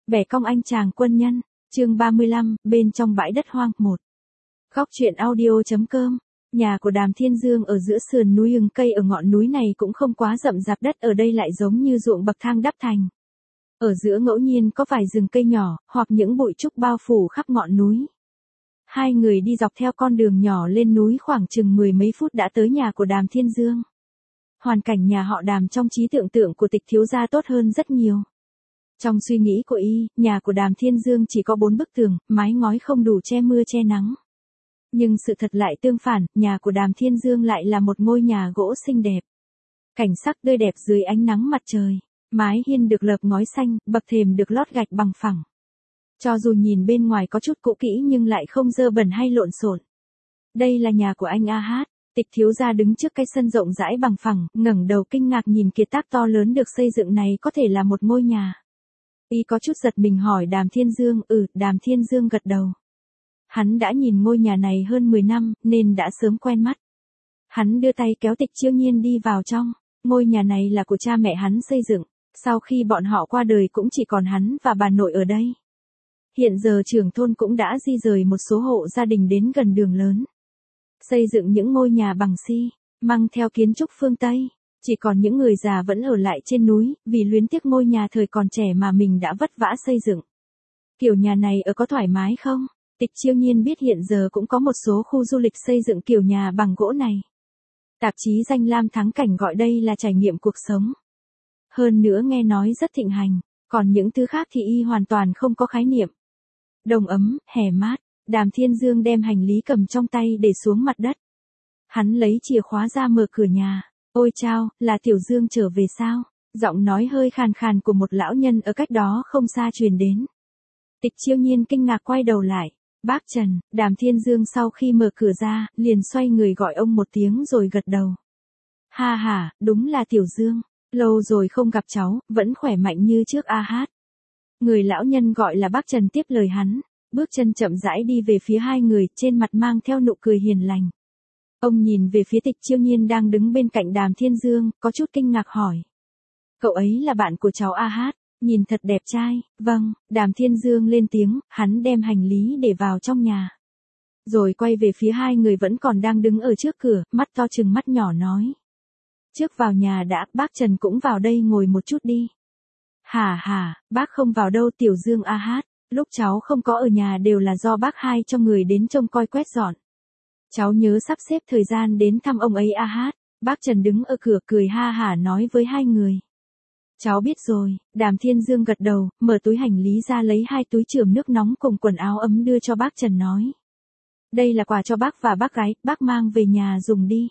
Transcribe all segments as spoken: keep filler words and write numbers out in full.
Bẻ cong anh chàng quân nhân, chương ba mươi lăm, bên trong bãi đất hoang, một. Góc truyện audio.com. Nhà của Đàm Thiên Dương ở giữa sườn núi, rừng cây ở ngọn núi này cũng không quá rậm rạp, đất ở đây lại giống như ruộng bậc thang đắp thành. Ở giữa ngẫu nhiên có vài rừng cây nhỏ, hoặc những bụi trúc bao phủ khắp ngọn núi. Hai người đi dọc theo con đường nhỏ lên núi khoảng chừng mười mấy phút đã tới nhà của Đàm Thiên Dương. Hoàn cảnh nhà họ Đàm trong trí tưởng tượng của Tịch thiếu gia tốt hơn rất nhiều. Trong suy nghĩ của y, nhà của Đàm Thiên Dương chỉ có bốn bức tường, mái ngói không đủ che mưa che nắng. Nhưng sự thật lại tương phản, nhà của Đàm Thiên Dương lại là một ngôi nhà gỗ xinh đẹp. Cảnh sắc tươi đẹp dưới ánh nắng mặt trời, mái hiên được lợp ngói xanh, bậc thềm được lót gạch bằng phẳng. Cho dù nhìn bên ngoài có chút cũ kỹ nhưng lại không dơ bẩn hay lộn xộn. Đây là nhà của anh A Hát. Tịch thiếu gia đứng trước cái sân rộng rãi bằng phẳng, ngẩng đầu kinh ngạc nhìn kiệt tác to lớn được xây dựng này có thể là một ngôi nhà. Y có chút giật mình hỏi Đàm Thiên Dương, ừ, Đàm Thiên Dương gật đầu. Hắn đã nhìn ngôi nhà này hơn mười năm, nên đã sớm quen mắt. Hắn đưa tay kéo Tịch Chiêu Nhiên đi vào trong. Ngôi nhà này là của cha mẹ hắn xây dựng, sau khi bọn họ qua đời cũng chỉ còn hắn và bà nội ở đây. Hiện giờ trưởng thôn cũng đã di rời một số hộ gia đình đến gần đường lớn. Xây dựng những ngôi nhà bằng xi, mang theo kiến trúc phương Tây. Chỉ còn những người già vẫn ở lại trên núi, vì luyến tiếc ngôi nhà thời còn trẻ mà mình đã vất vả xây dựng. Kiểu nhà này ở có thoải mái không? Tịch Chiêu Nhiên biết hiện giờ cũng có một số khu du lịch xây dựng kiểu nhà bằng gỗ này. Tạp chí danh lam thắng cảnh gọi đây là trải nghiệm cuộc sống. Hơn nữa nghe nói rất thịnh hành, còn những thứ khác thì y hoàn toàn không có khái niệm. Đông ấm, hè mát, Đàm Thiên Dương đem hành lý cầm trong tay để xuống mặt đất. Hắn lấy chìa khóa ra mở cửa nhà. Ôi chao, là Tiểu Dương trở về sao? Giọng nói hơi khàn khàn của một lão nhân ở cách đó không xa truyền đến. Tịch Chiêu Nhiên kinh ngạc quay đầu lại. Bác Trần. Đàm Thiên Dương sau khi mở cửa ra, liền xoay người gọi ông một tiếng rồi gật đầu. Ha ha, đúng là Tiểu Dương. Lâu rồi không gặp cháu, vẫn khỏe mạnh như trước A Hát. Người lão nhân gọi là bác Trần tiếp lời hắn. Bước chân chậm rãi đi về phía hai người, trên mặt mang theo nụ cười hiền lành. Ông nhìn về phía Tịch Chiêu Nhiên đang đứng bên cạnh Đàm Thiên Dương, có chút kinh ngạc hỏi. Cậu ấy là bạn của cháu A Hát, nhìn thật đẹp trai. Vâng, Đàm Thiên Dương lên tiếng, hắn đem hành lý để vào trong nhà. Rồi quay về phía hai người vẫn còn đang đứng ở trước cửa, mắt to trừng mắt nhỏ nói. Trước vào nhà đã, bác Trần cũng vào đây ngồi một chút đi. Hả hả, bác không vào đâu Tiểu Dương A Hát, lúc cháu không có ở nhà đều là do bác hai cho người đến trông coi quét dọn. Cháu nhớ sắp xếp thời gian đến thăm ông ấy A Hát. Bác Trần đứng ở cửa cười ha hả nói với hai người. Cháu biết rồi. Đàm Thiên Dương gật đầu, mở túi hành lý ra lấy hai túi chườm nước nóng cùng quần áo ấm đưa cho bác Trần nói. Đây là quà cho bác và bác gái, bác mang về nhà dùng đi.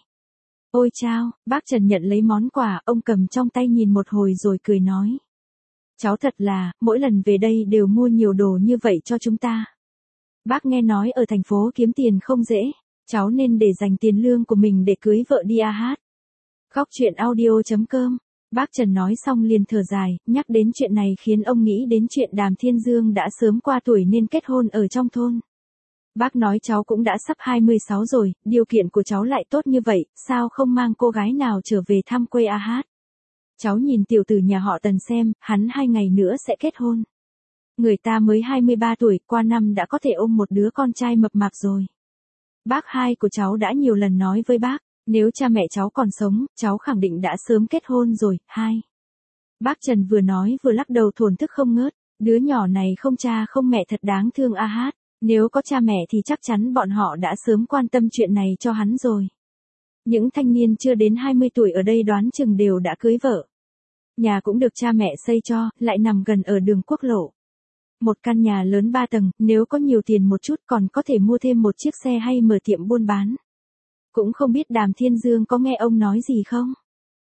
Ôi chao, bác Trần nhận lấy món quà, ông cầm trong tay nhìn một hồi rồi cười nói. Cháu thật là, mỗi lần về đây đều mua nhiều đồ như vậy cho chúng ta. Bác nghe nói ở thành phố kiếm tiền không dễ. Cháu nên để dành tiền lương của mình để cưới vợ đi A Hát. Góc truyện audio.com. Bác Trần nói xong liền thở dài, nhắc đến chuyện này khiến ông nghĩ đến chuyện Đàm Thiên Dương đã sớm qua tuổi nên kết hôn ở trong thôn. Bác nói cháu cũng đã sắp hai mươi sáu rồi, điều kiện của cháu lại tốt như vậy, sao không mang cô gái nào trở về thăm quê A Hát. Cháu nhìn tiểu tử nhà họ Tần xem, hắn hai ngày nữa sẽ kết hôn. Người ta mới hai mươi ba tuổi, qua năm đã có thể ôm một đứa con trai mập mạp rồi. Bác hai của cháu đã nhiều lần nói với bác, nếu cha mẹ cháu còn sống, cháu khẳng định đã sớm kết hôn rồi. Hai. Bác Trần vừa nói vừa lắc đầu thổn thức không ngớt, đứa nhỏ này không cha không mẹ thật đáng thương A Hát, nếu có cha mẹ thì chắc chắn bọn họ đã sớm quan tâm chuyện này cho hắn rồi. Những thanh niên chưa đến hai mươi tuổi ở đây đoán chừng đều đã cưới vợ. Nhà cũng được cha mẹ xây cho, lại nằm gần ở đường quốc lộ. Một căn nhà lớn ba tầng, nếu có nhiều tiền một chút còn có thể mua thêm một chiếc xe hay mở tiệm buôn bán. Cũng không biết Đàm Thiên Dương có nghe ông nói gì không?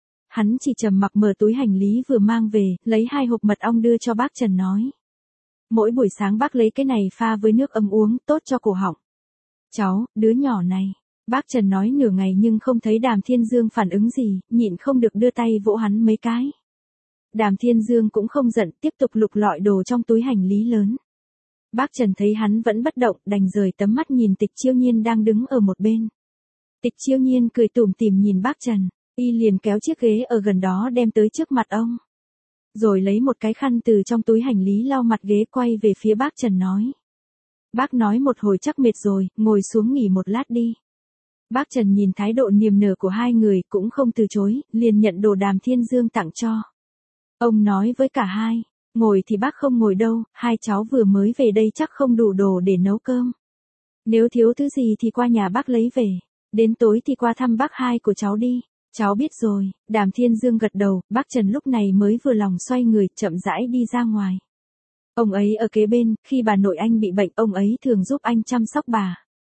Hắn chỉ trầm mặc mở túi hành lý vừa mang về, lấy hai hộp mật ong đưa cho bác Trần nói. Mỗi buổi sáng bác lấy cái này pha với nước ấm uống, tốt cho cổ họng. Cháu, đứa nhỏ này. Bác Trần nói nửa ngày nhưng không thấy Đàm Thiên Dương phản ứng gì, nhịn không được đưa tay vỗ hắn mấy cái. Đàm Thiên Dương cũng không giận, tiếp tục lục lọi đồ trong túi hành lý lớn. Bác Trần thấy hắn vẫn bất động, đành rời tấm mắt nhìn Tịch Chiêu Nhiên đang đứng ở một bên. Tịch Chiêu Nhiên cười tủm tỉm nhìn bác Trần, y liền kéo chiếc ghế ở gần đó đem tới trước mặt ông. Rồi lấy một cái khăn từ trong túi hành lý lau mặt ghế quay về phía bác Trần nói. Bác nói một hồi chắc mệt rồi, ngồi xuống nghỉ một lát đi. Bác Trần nhìn thái độ niềm nở của hai người cũng không từ chối, liền nhận đồ Đàm Thiên Dương tặng cho. Ông nói với cả hai, ngồi thì bác không ngồi đâu, hai cháu vừa mới về đây chắc không đủ đồ để nấu cơm. Nếu thiếu thứ gì thì qua nhà bác lấy về, đến tối thì qua thăm bác hai của cháu đi. Cháu biết rồi, Đàm Thiên Dương gật đầu, bác Trần lúc này mới vừa lòng xoay người, chậm rãi đi ra ngoài. Ông ấy ở kế bên, khi bà nội anh bị bệnh, ông ấy thường giúp anh chăm sóc bà.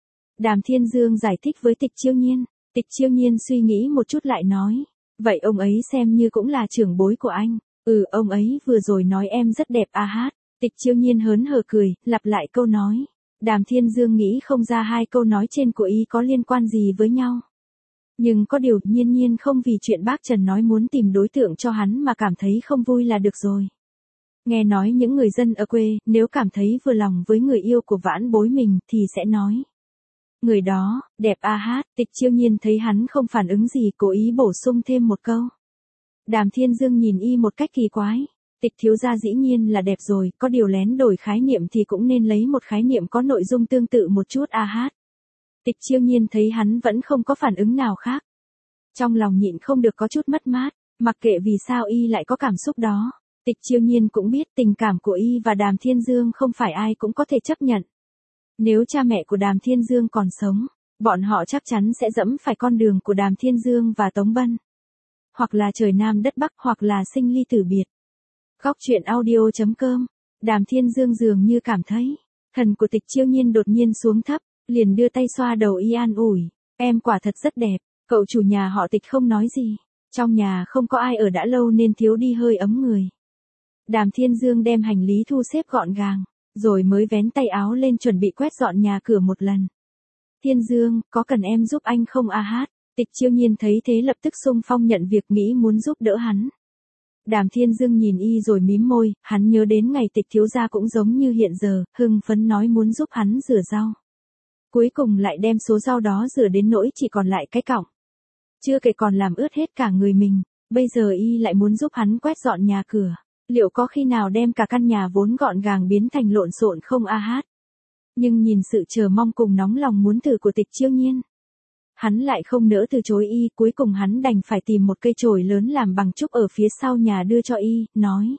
Đàm Thiên Dương giải thích với Tịch Chiêu Nhiên, Tịch Chiêu Nhiên suy nghĩ một chút lại nói, vậy ông ấy xem như cũng là trưởng bối của anh. Ừ, ông ấy vừa rồi nói em rất đẹp a hát. Tịch Chiêu Nhiên hớn hở cười, lặp lại câu nói. Đàm Thiên Dương nghĩ không ra hai câu nói trên của y có liên quan gì với nhau. Nhưng có điều, Nhiên Nhiên không vì chuyện bác Trần nói muốn tìm đối tượng cho hắn mà cảm thấy không vui là được rồi. Nghe nói những người dân ở quê, nếu cảm thấy vừa lòng với người yêu của vãn bối mình thì sẽ nói. Người đó, đẹp a hát. Tịch Chiêu Nhiên thấy hắn không phản ứng gì, cố ý bổ sung thêm một câu. Đàm Thiên Dương nhìn y một cách kỳ quái. Tịch thiếu gia dĩ nhiên là đẹp rồi, có điều lén đổi khái niệm thì cũng nên lấy một khái niệm có nội dung tương tự một chút a hát. Tịch Chiêu Nhiên thấy hắn vẫn không có phản ứng nào khác. Trong lòng nhịn không được có chút mất mát, mặc kệ vì sao y lại có cảm xúc đó. Tịch Chiêu Nhiên cũng biết tình cảm của y và Đàm Thiên Dương không phải ai cũng có thể chấp nhận. Nếu cha mẹ của Đàm Thiên Dương còn sống, bọn họ chắc chắn sẽ dẫm phải con đường của Đàm Thiên Dương và Tống Bân. Hoặc là trời Nam đất Bắc, hoặc là sinh ly tử biệt. Góc truyện audio chấm com. Đàm Thiên Dương dường như cảm thấy thần của Tịch Chiêu Nhiên đột nhiên xuống thấp, liền đưa tay xoa đầu y an ủi. Em quả thật rất đẹp, cậu chủ nhà họ Tịch không nói gì. Trong nhà không có ai ở đã lâu nên thiếu đi hơi ấm người. Đàm Thiên Dương đem hành lý thu xếp gọn gàng, rồi mới vén tay áo lên chuẩn bị quét dọn nhà cửa một lần. Thiên Dương, có cần em giúp anh không a hát? Tịch Chiêu Nhiên thấy thế lập tức xung phong nhận việc, nghĩ muốn giúp đỡ hắn. Đàm Thiên Dương nhìn y rồi mím môi, hắn nhớ đến ngày Tịch thiếu gia cũng giống như hiện giờ, hưng phấn nói muốn giúp hắn rửa rau. Cuối cùng lại đem số rau đó rửa đến nỗi chỉ còn lại cái cọng. Chưa kể còn làm ướt hết cả người mình, bây giờ y lại muốn giúp hắn quét dọn nhà cửa. Liệu có khi nào đem cả căn nhà vốn gọn gàng biến thành lộn xộn không a hát? Nhưng nhìn sự chờ mong cùng nóng lòng muốn thử của Tịch Chiêu Nhiên, hắn lại không nỡ từ chối y, cuối cùng hắn đành phải tìm một cây chổi lớn làm bằng trúc ở phía sau nhà đưa cho y, nói.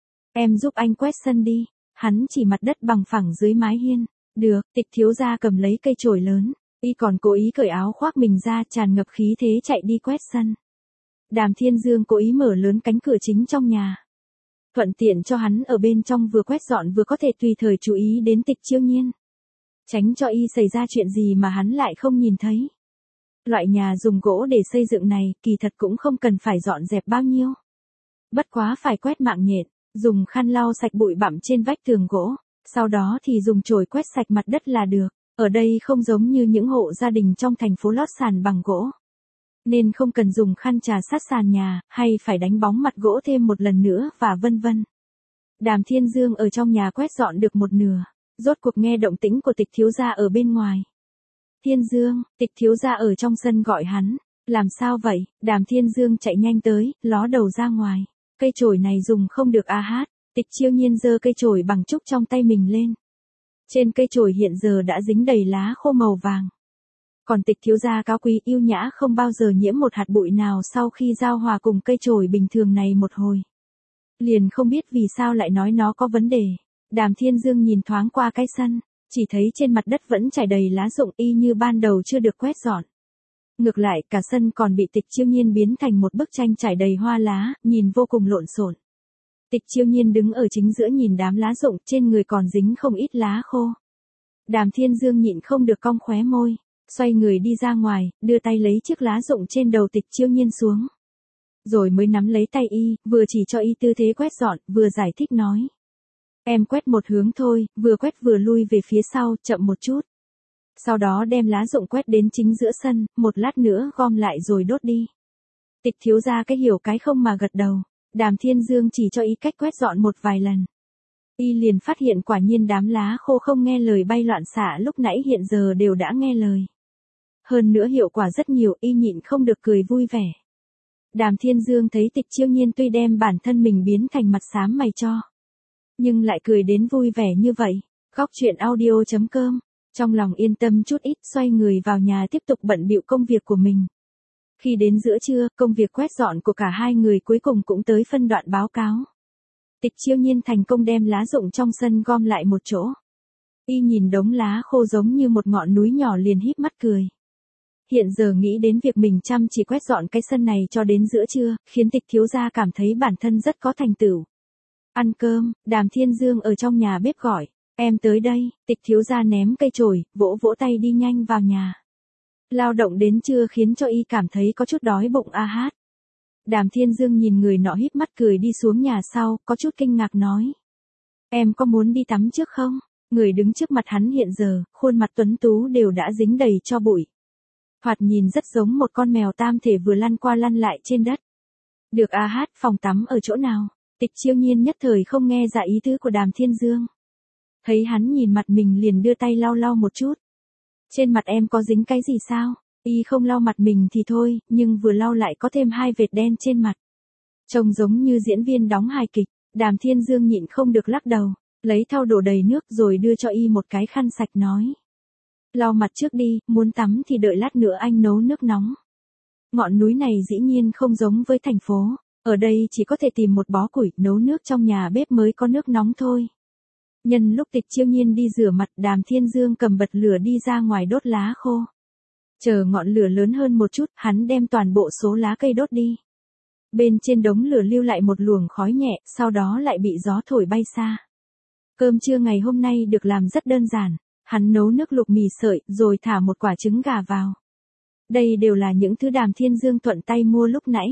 Em giúp anh quét sân đi. Hắn chỉ mặt đất bằng phẳng dưới mái hiên. Được, Tịch thiếu gia cầm lấy cây chổi lớn, y còn cố ý cởi áo khoác mình ra, tràn ngập khí thế chạy đi quét sân. Đàm Thiên Dương cố ý mở lớn cánh cửa chính trong nhà, thuận tiện cho hắn ở bên trong vừa quét dọn vừa có thể tùy thời chú ý đến Tịch Chiêu Nhiên, tránh cho y xảy ra chuyện gì mà hắn lại không nhìn thấy. Loại nhà dùng gỗ để xây dựng này, kỳ thật cũng không cần phải dọn dẹp bao nhiêu. Bất quá phải quét mạng nhện, dùng khăn lau sạch bụi bặm trên vách tường gỗ, sau đó thì dùng chổi quét sạch mặt đất là được. Ở đây không giống như những hộ gia đình trong thành phố lót sàn bằng gỗ, nên không cần dùng khăn trà sát sàn nhà, hay phải đánh bóng mặt gỗ thêm một lần nữa và vân vân. Đàm Thiên Dương ở trong nhà quét dọn được một nửa, rốt cuộc nghe động tĩnh của Tịch thiếu gia ở bên ngoài. Thiên Dương, Tịch thiếu gia ở trong sân gọi hắn. Làm sao vậy? Đàm Thiên Dương chạy nhanh tới, ló đầu ra ngoài. Cây chổi này dùng không được a hát. Tịch Chiêu Nhiên giơ cây chổi bằng trúc trong tay mình lên. Trên cây chổi hiện giờ đã dính đầy lá khô màu vàng. Còn Tịch thiếu gia cao quý yêu nhã không bao giờ nhiễm một hạt bụi nào sau khi giao hòa cùng cây chổi bình thường này một hồi. Liền không biết vì sao lại nói nó có vấn đề. Đàm Thiên Dương nhìn thoáng qua cái sân, chỉ thấy trên mặt đất vẫn trải đầy lá rụng y như ban đầu chưa được quét dọn. Ngược lại, cả sân còn bị Tịch Chiêu Nhiên biến thành một bức tranh trải đầy hoa lá, nhìn vô cùng lộn xộn. Tịch Chiêu Nhiên đứng ở chính giữa nhìn đám lá rụng, trên người còn dính không ít lá khô. Đàm Thiên Dương nhịn không được cong khóe môi, xoay người đi ra ngoài, đưa tay lấy chiếc lá rụng trên đầu Tịch Chiêu Nhiên xuống. Rồi mới nắm lấy tay y, vừa chỉ cho y tư thế quét dọn, vừa giải thích nói. Em quét một hướng thôi, vừa quét vừa lui về phía sau, chậm một chút. Sau đó đem lá rụng quét đến chính giữa sân, một lát nữa gom lại rồi đốt đi. Tịch thiếu gia cái hiểu cái không mà gật đầu. Đàm Thiên Dương chỉ cho y cách quét dọn một vài lần. Y liền phát hiện quả nhiên đám lá khô không nghe lời bay loạn xạ lúc nãy hiện giờ đều đã nghe lời. Hơn nữa hiệu quả rất nhiều, y nhịn không được cười vui vẻ. Đàm Thiên Dương thấy Tịch Chiêu Nhiên tuy đem bản thân mình biến thành mặt xám mày cho, nhưng lại cười đến vui vẻ như vậy. Góc truyện audio chấm com. Trong lòng yên tâm chút ít, xoay người vào nhà tiếp tục bận bịu công việc của mình. Khi đến giữa trưa, công việc quét dọn của cả hai người cuối cùng cũng tới phân đoạn báo cáo. Tịch Chiêu Nhiên thành công đem lá rụng trong sân gom lại một chỗ. Y nhìn đống lá khô giống như một ngọn núi nhỏ liền híp mắt cười. Hiện giờ nghĩ đến việc mình chăm chỉ quét dọn cái sân này cho đến giữa trưa, khiến Tịch thiếu gia cảm thấy bản thân rất có thành tựu. Ăn cơm, Đàm Thiên Dương ở trong nhà bếp gọi, em tới đây. Tịch thiếu gia ném cây chổi, vỗ vỗ tay đi nhanh vào nhà. Lao động đến trưa khiến cho y cảm thấy có chút đói bụng a hát. Đàm Thiên Dương nhìn người nọ híp mắt cười đi xuống nhà sau, có chút kinh ngạc nói. Em có muốn đi tắm trước không? Người đứng trước mặt hắn hiện giờ, khuôn mặt tuấn tú đều đã dính đầy cho bụi. Thoạt nhìn rất giống một con mèo tam thể vừa lăn qua lăn lại trên đất. Được a hát, phòng tắm ở chỗ nào? Tịch Chiêu Nhiên nhất thời không nghe ra ý tứ của Đàm Thiên Dương. Thấy hắn nhìn mặt mình liền đưa tay lau lau một chút. Trên mặt em có dính cái gì sao? Y không lau mặt mình thì thôi, nhưng vừa lau lại có thêm hai vệt đen trên mặt. Trông giống như diễn viên đóng hài kịch. Đàm Thiên Dương nhịn không được lắc đầu, lấy thau đổ đầy nước rồi đưa cho y một cái khăn sạch nói. Lau mặt trước đi, muốn tắm thì đợi lát nữa anh nấu nước nóng. Ngọn núi này dĩ nhiên không giống với thành phố, ở đây chỉ có thể tìm một bó củi, nấu nước trong nhà bếp mới có nước nóng thôi. Nhân lúc Tịch Chiêu Nhiên đi rửa mặt, Đàm Thiên Dương cầm bật lửa đi ra ngoài đốt lá khô. Chờ ngọn lửa lớn hơn một chút, hắn đem toàn bộ số lá cây đốt đi. Bên trên đống lửa lưu lại một luồng khói nhẹ, sau đó lại bị gió thổi bay xa. Cơm trưa ngày hôm nay được làm rất đơn giản. Hắn nấu nước luộc mì sợi, rồi thả một quả trứng gà vào. Đây đều là những thứ Đàm Thiên Dương thuận tay mua lúc nãy.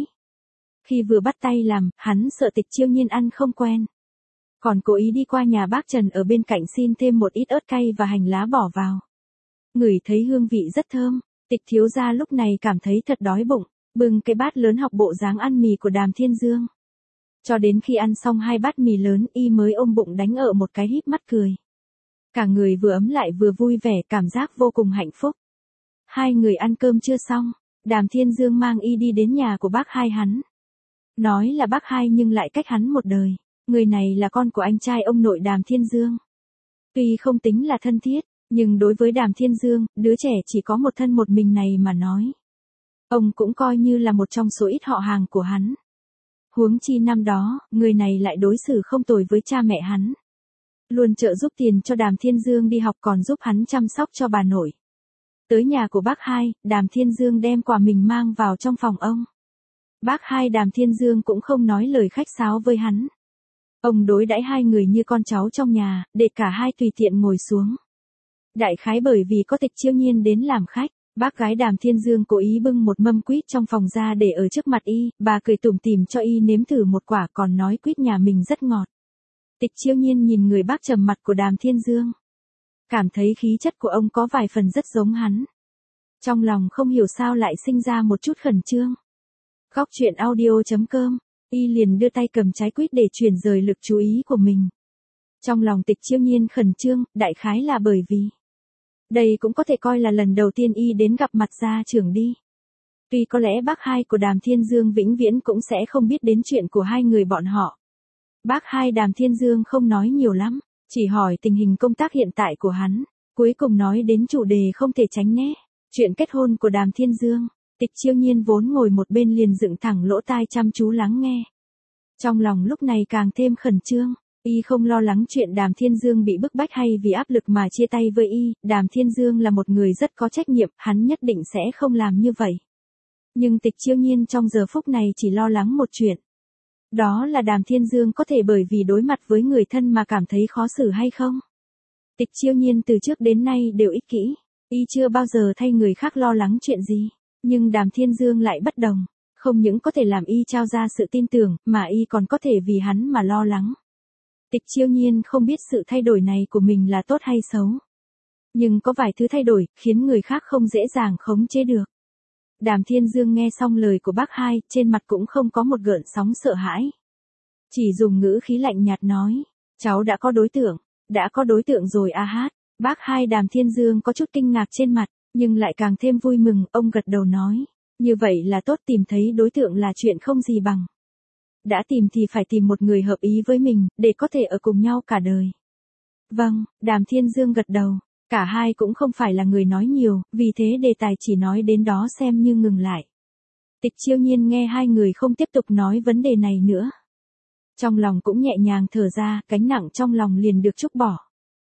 Khi vừa bắt tay làm, hắn sợ Tịch Chiêu Nhiên ăn không quen. Còn cố ý đi qua nhà bác Trần ở bên cạnh xin thêm một ít ớt cay và hành lá bỏ vào. Ngửi thấy hương vị rất thơm, Tịch thiếu gia lúc này cảm thấy thật đói bụng, bưng cái bát lớn học bộ dáng ăn mì của Đàm Thiên Dương. Cho đến khi ăn xong hai bát mì lớn, y mới ôm bụng đánh ở một cái híp mắt cười. Cả người vừa ấm lại vừa vui vẻ, cảm giác vô cùng hạnh phúc. Hai người ăn cơm chưa xong, Đàm Thiên Dương mang y đi đến nhà của bác hai hắn. Nói là bác hai nhưng lại cách hắn một đời. Người này là con của anh trai ông nội Đàm Thiên Dương. Tuy không tính là thân thiết, nhưng đối với Đàm Thiên Dương, đứa trẻ chỉ có một thân một mình này mà nói. Ông cũng coi như là một trong số ít họ hàng của hắn. Huống chi năm đó, người này lại đối xử không tồi với cha mẹ hắn. Luôn trợ giúp tiền cho Đàm Thiên Dương đi học còn giúp hắn chăm sóc cho bà nội. Tới nhà của bác hai, Đàm Thiên Dương đem quà mình mang vào trong phòng ông. Bác hai Đàm Thiên Dương cũng không nói lời khách sáo với hắn. Ông đối đãi hai người như con cháu trong nhà, để cả hai tùy tiện ngồi xuống. Đại khái bởi vì có Tịch Chiêu Nhiên đến làm khách, bác gái Đàm Thiên Dương cố ý bưng một mâm quýt trong phòng ra để ở trước mặt y, bà cười tủm tỉm cho y nếm thử một quả còn nói quýt nhà mình rất ngọt. Tịch Chiêu Nhiên nhìn người bác trầm mặt của Đàm Thiên Dương. Cảm thấy khí chất của ông có vài phần rất giống hắn. Trong lòng không hiểu sao lại sinh ra một chút khẩn trương. Góc truyện audio chấm com, y liền đưa tay cầm trái quýt để chuyển rời lực chú ý của mình. Trong lòng Tịch Chiêu Nhiên khẩn trương, đại khái là bởi vì đây cũng có thể coi là lần đầu tiên y đến gặp mặt gia trưởng đi. Tuy có lẽ bác hai của Đàm Thiên Dương vĩnh viễn cũng sẽ không biết đến chuyện của hai người bọn họ. Bác hai Đàm Thiên Dương không nói nhiều lắm, chỉ hỏi tình hình công tác hiện tại của hắn, cuối cùng nói đến chủ đề không thể tránh né, chuyện kết hôn của Đàm Thiên Dương. Tịch Chiêu Nhiên vốn ngồi một bên liền dựng thẳng lỗ tai chăm chú lắng nghe. Trong lòng lúc này càng thêm khẩn trương, y không lo lắng chuyện Đàm Thiên Dương bị bức bách hay vì áp lực mà chia tay với y, Đàm Thiên Dương là một người rất có trách nhiệm, hắn nhất định sẽ không làm như vậy. Nhưng Tịch Chiêu Nhiên trong giờ phút này chỉ lo lắng một chuyện. Đó là Đàm Thiên Dương có thể bởi vì đối mặt với người thân mà cảm thấy khó xử hay không. Tịch Chiêu Nhiên từ trước đến nay đều ích kỷ, y chưa bao giờ thay người khác lo lắng chuyện gì, nhưng Đàm Thiên Dương lại bất đồng, không những có thể làm y trao ra sự tin tưởng, mà y còn có thể vì hắn mà lo lắng. Tịch Chiêu Nhiên không biết sự thay đổi này của mình là tốt hay xấu. Nhưng có vài thứ thay đổi, khiến người khác không dễ dàng khống chế được. Đàm Thiên Dương nghe xong lời của bác hai, trên mặt cũng không có một gợn sóng sợ hãi. Chỉ dùng ngữ khí lạnh nhạt nói, cháu đã có đối tượng, đã có đối tượng rồi a hát. Bác hai Đàm Thiên Dương có chút kinh ngạc trên mặt, nhưng lại càng thêm vui mừng, ông gật đầu nói, Như vậy là tốt, tìm thấy đối tượng là chuyện không gì bằng. Đã tìm thì phải tìm một người hợp ý với mình, để có thể ở cùng nhau cả đời. Vâng, Đàm Thiên Dương gật đầu. Cả hai cũng không phải là người nói nhiều, vì thế đề tài chỉ nói đến đó xem như ngừng lại. Tịch Chiêu Nhiên nghe hai người không tiếp tục nói vấn đề này nữa. Trong lòng cũng nhẹ nhàng thở ra, gánh nặng trong lòng liền được trút bỏ.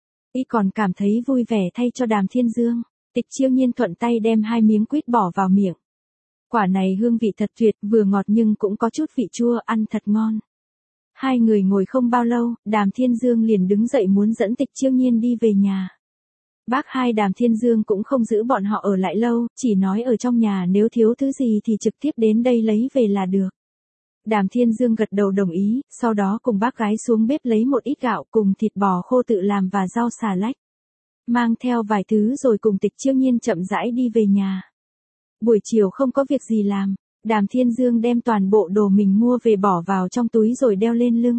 Y còn cảm thấy vui vẻ thay cho Đàm Thiên Dương. Tịch Chiêu Nhiên thuận tay đem hai miếng quýt bỏ vào miệng. Quả này hương vị thật tuyệt, vừa ngọt nhưng cũng có chút vị chua, ăn thật ngon. Hai người ngồi không bao lâu, Đàm Thiên Dương liền đứng dậy muốn dẫn Tịch Chiêu Nhiên đi về nhà. Bác hai Đàm Thiên Dương cũng không giữ bọn họ ở lại lâu, chỉ nói ở trong nhà nếu thiếu thứ gì thì trực tiếp đến đây lấy về là được. Đàm Thiên Dương gật đầu đồng ý, sau đó cùng bác gái xuống bếp lấy một ít gạo cùng thịt bò khô tự làm và rau xà lách. Mang theo vài thứ rồi cùng Tịch Chiêu Nhiên chậm rãi đi về nhà. Buổi chiều không có việc gì làm, Đàm Thiên Dương đem toàn bộ đồ mình mua về bỏ vào trong túi rồi đeo lên lưng.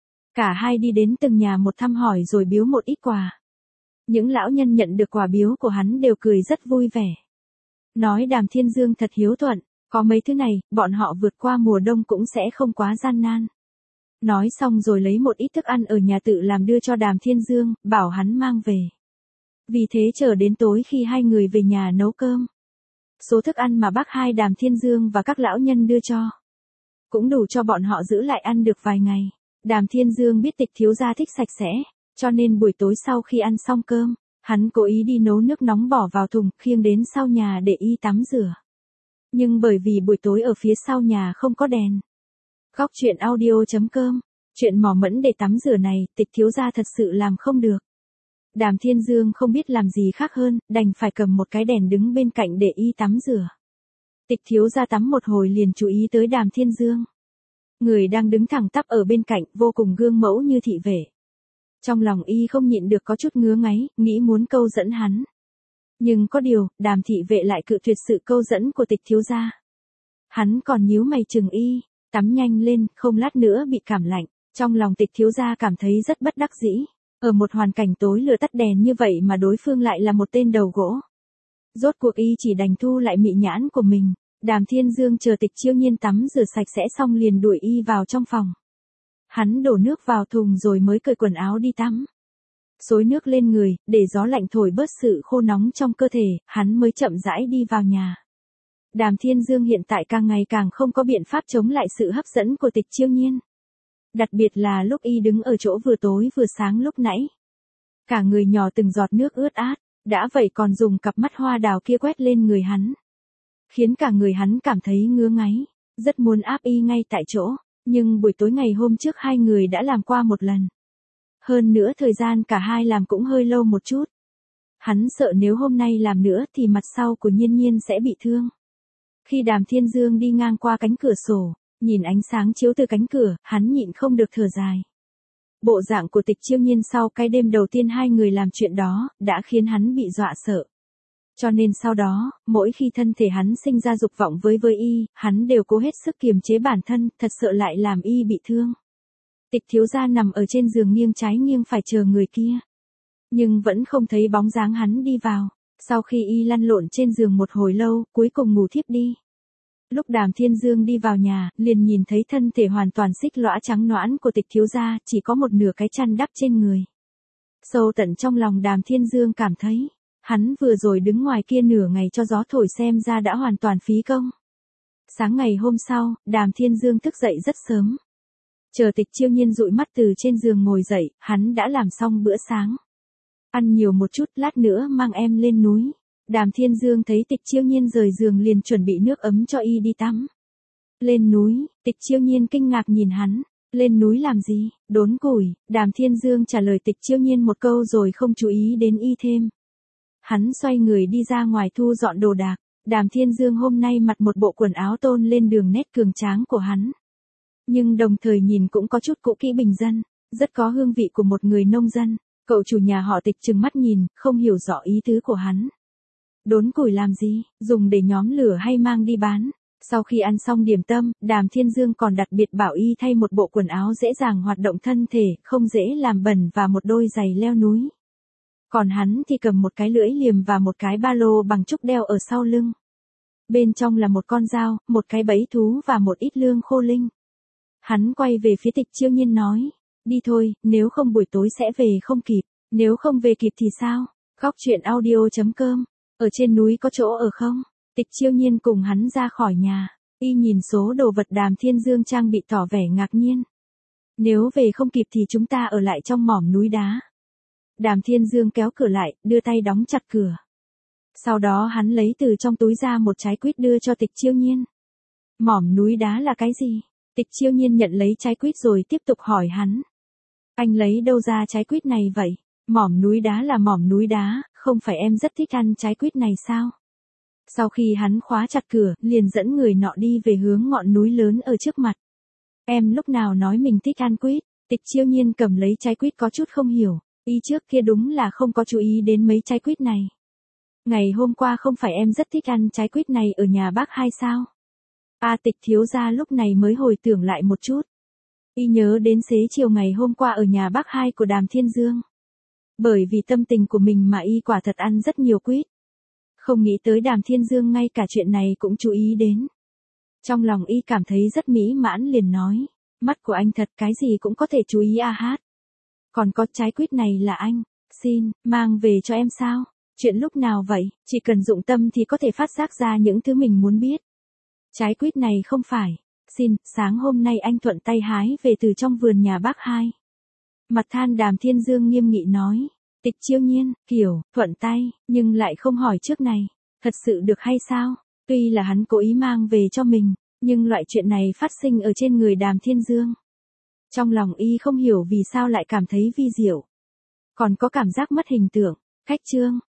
Cả hai đi đến từng nhà một thăm hỏi rồi biếu một ít quà. Những lão nhân nhận được quà biếu của hắn đều cười rất vui vẻ. Nói Đàm Thiên Dương thật hiếu thuận, có mấy thứ này, bọn họ vượt qua mùa đông cũng sẽ không quá gian nan. Nói xong rồi lấy một ít thức ăn ở nhà tự làm đưa cho Đàm Thiên Dương, bảo hắn mang về. Vì thế chờ đến tối khi hai người về nhà nấu cơm. Số thức ăn mà bác hai Đàm Thiên Dương và các lão nhân đưa cho cũng đủ cho bọn họ giữ lại ăn được vài ngày. Đàm Thiên Dương biết Tịch thiếu gia thích sạch sẽ, cho nên buổi tối sau khi ăn xong cơm, hắn cố ý đi nấu nước nóng bỏ vào thùng, khiêng đến sau nhà để y tắm rửa. Nhưng bởi vì buổi tối ở phía sau nhà không có đèn. Góc truyện audio chấm com, chuyện mò mẫm để tắm rửa này, Tịch thiếu gia thật sự làm không được. Đàm Thiên Dương không biết làm gì khác hơn, đành phải cầm một cái đèn đứng bên cạnh để y tắm rửa. Tịch thiếu gia tắm một hồi liền chú ý tới Đàm Thiên Dương. Người đang đứng thẳng tắp ở bên cạnh, vô cùng gương mẫu như thị vệ. Trong lòng y không nhịn được có chút ngứa ngáy, nghĩ muốn câu dẫn hắn. Nhưng có điều, Đàm thị vệ lại cự tuyệt sự câu dẫn của Tịch thiếu gia. Hắn còn nhíu mày chừng y, tắm nhanh lên, không lát nữa bị cảm lạnh. Trong lòng Tịch thiếu gia cảm thấy rất bất đắc dĩ. Ở một hoàn cảnh tối lửa tắt đèn như vậy mà đối phương lại là một tên đầu gỗ. Rốt cuộc y chỉ đành thu lại mị nhãn của mình. Đàm Thiên Dương chờ Tịch Chiêu Nhiên tắm rửa sạch sẽ xong liền đuổi y vào trong phòng. Hắn đổ nước vào thùng rồi mới cởi quần áo đi tắm. Xối nước lên người, để gió lạnh thổi bớt sự khô nóng trong cơ thể, hắn mới chậm rãi đi vào nhà. Đàm Thiên Dương hiện tại càng ngày càng không có biện pháp chống lại sự hấp dẫn của Tịch Chiêu Nhiên. Đặc biệt là lúc y đứng ở chỗ vừa tối vừa sáng lúc nãy. Cả người nhỏ từng giọt nước ướt át, đã vậy còn dùng cặp mắt hoa đào kia quét lên người hắn. Khiến cả người hắn cảm thấy ngứa ngáy, rất muốn áp y ngay tại chỗ, nhưng buổi tối ngày hôm trước hai người đã làm qua một lần. Hơn nữa thời gian cả hai làm cũng hơi lâu một chút. Hắn sợ nếu hôm nay làm nữa thì mặt sau của Nhiên Nhiên sẽ bị thương. Khi Đàm Thiên Dương đi ngang qua cánh cửa sổ, nhìn ánh sáng chiếu từ cánh cửa, hắn nhịn không được thở dài. Bộ dạng của Tịch Chiêu Nhiên sau cái đêm đầu tiên hai người làm chuyện đó, đã khiến hắn bị dọa sợ. Cho nên sau đó, mỗi khi thân thể hắn sinh ra dục vọng với với y, hắn đều cố hết sức kiềm chế bản thân, thật sợ lại làm y bị thương. Tịch thiếu gia nằm ở trên giường nghiêng trái nghiêng phải chờ người kia. Nhưng vẫn không thấy bóng dáng hắn đi vào. Sau khi y lăn lộn trên giường một hồi lâu, cuối cùng ngủ thiếp đi. Lúc Đàm Thiên Dương đi vào nhà, liền nhìn thấy thân thể hoàn toàn xích lõa trắng nõn của Tịch thiếu gia, chỉ có một nửa cái chăn đắp trên người. Sâu tận trong lòng Đàm Thiên Dương cảm thấy, hắn vừa rồi đứng ngoài kia nửa ngày cho gió thổi xem ra đã hoàn toàn phí công. Sáng ngày hôm sau, Đàm Thiên Dương thức dậy rất sớm. Chờ Tịch Chiêu Nhiên dụi mắt từ trên giường ngồi dậy, hắn đã làm xong bữa sáng. Ăn nhiều một chút, lát nữa mang em lên núi. Đàm Thiên Dương thấy Tịch Chiêu Nhiên rời giường liền chuẩn bị nước ấm cho y đi tắm. Lên núi, Tịch Chiêu Nhiên kinh ngạc nhìn hắn. Lên núi làm gì? Đốn củi. Đàm Thiên Dương trả lời Tịch Chiêu Nhiên một câu rồi không chú ý đến y thêm. Hắn xoay người đi ra ngoài thu dọn đồ đạc. Đàm Thiên Dương hôm nay mặc một bộ quần áo tôn lên đường nét cường tráng của hắn. Nhưng đồng thời nhìn cũng có chút cũ kỹ bình dân, rất có hương vị của một người nông dân. Cậu chủ nhà họ Tịch trừng mắt nhìn, không hiểu rõ ý tứ của hắn. Đốn củi làm gì, dùng để nhóm lửa hay mang đi bán? Sau khi ăn xong điểm tâm, Đàm Thiên Dương còn đặc biệt bảo y thay một bộ quần áo dễ dàng hoạt động thân thể, không dễ làm bẩn và một đôi giày leo núi. Còn hắn thì cầm một cái lưỡi liềm và một cái ba lô bằng trúc đeo ở sau lưng. Bên trong là một con dao, một cái bẫy thú và một ít lương khô linh. Hắn quay về phía Tịch Chiêu Nhiên nói, đi thôi, nếu không buổi tối sẽ về không kịp, nếu không về kịp thì sao? Góc truyện audio chấm com, ở trên núi có chỗ ở không? Tịch Chiêu Nhiên cùng hắn ra khỏi nhà, y nhìn số đồ vật Đàm Thiên Dương trang bị tỏ vẻ ngạc nhiên. Nếu về không kịp thì chúng ta ở lại trong mỏm núi đá. Đàm Thiên Dương kéo cửa lại, đưa tay đóng chặt cửa. Sau đó hắn lấy từ trong túi ra một trái quýt đưa cho Tịch Chiêu Nhiên. Mỏm núi đá là cái gì? Tịch Chiêu Nhiên nhận lấy trái quýt rồi tiếp tục hỏi hắn. Anh lấy đâu ra trái quýt này vậy? Mỏm núi đá là mỏm núi đá, không phải em rất thích ăn trái quýt này sao? Sau khi hắn khóa chặt cửa, liền dẫn người nọ đi về hướng ngọn núi lớn ở trước mặt. Em lúc nào nói mình thích ăn quýt? Tịch Chiêu Nhiên cầm lấy trái quýt có chút không hiểu, y trước kia đúng là không có chú ý đến mấy trái quýt này. Ngày hôm qua không phải em rất thích ăn trái quýt này ở nhà bác hai sao? A Tịch thiếu gia lúc này mới hồi tưởng lại một chút. Y nhớ đến xế chiều ngày hôm qua ở nhà bác hai của Đàm Thiên Dương. Bởi vì tâm tình của mình mà y quả thật ăn rất nhiều quýt. Không nghĩ tới Đàm Thiên Dương ngay cả chuyện này cũng chú ý đến. Trong lòng y cảm thấy rất mỹ mãn liền nói, mắt của anh thật cái gì cũng có thể chú ý a hát. Còn có trái quýt này là anh, xin, mang về cho em sao? Chuyện lúc nào vậy, chỉ cần dụng tâm thì có thể phát giác ra những thứ mình muốn biết. Trái quýt này không phải, xin, sáng hôm nay anh thuận tay hái về từ trong vườn nhà bác hai. Mặt than Đàm Thiên Dương nghiêm nghị nói, Tịch Chiêu Nhiên, kiểu, thuận tay, nhưng lại không hỏi trước này, thật sự được hay sao? Tuy là hắn cố ý mang về cho mình, nhưng loại chuyện này phát sinh ở trên người Đàm Thiên Dương. Trong lòng y không hiểu vì sao lại cảm thấy vi diệu. Còn có cảm giác mất hình tượng, cách chương.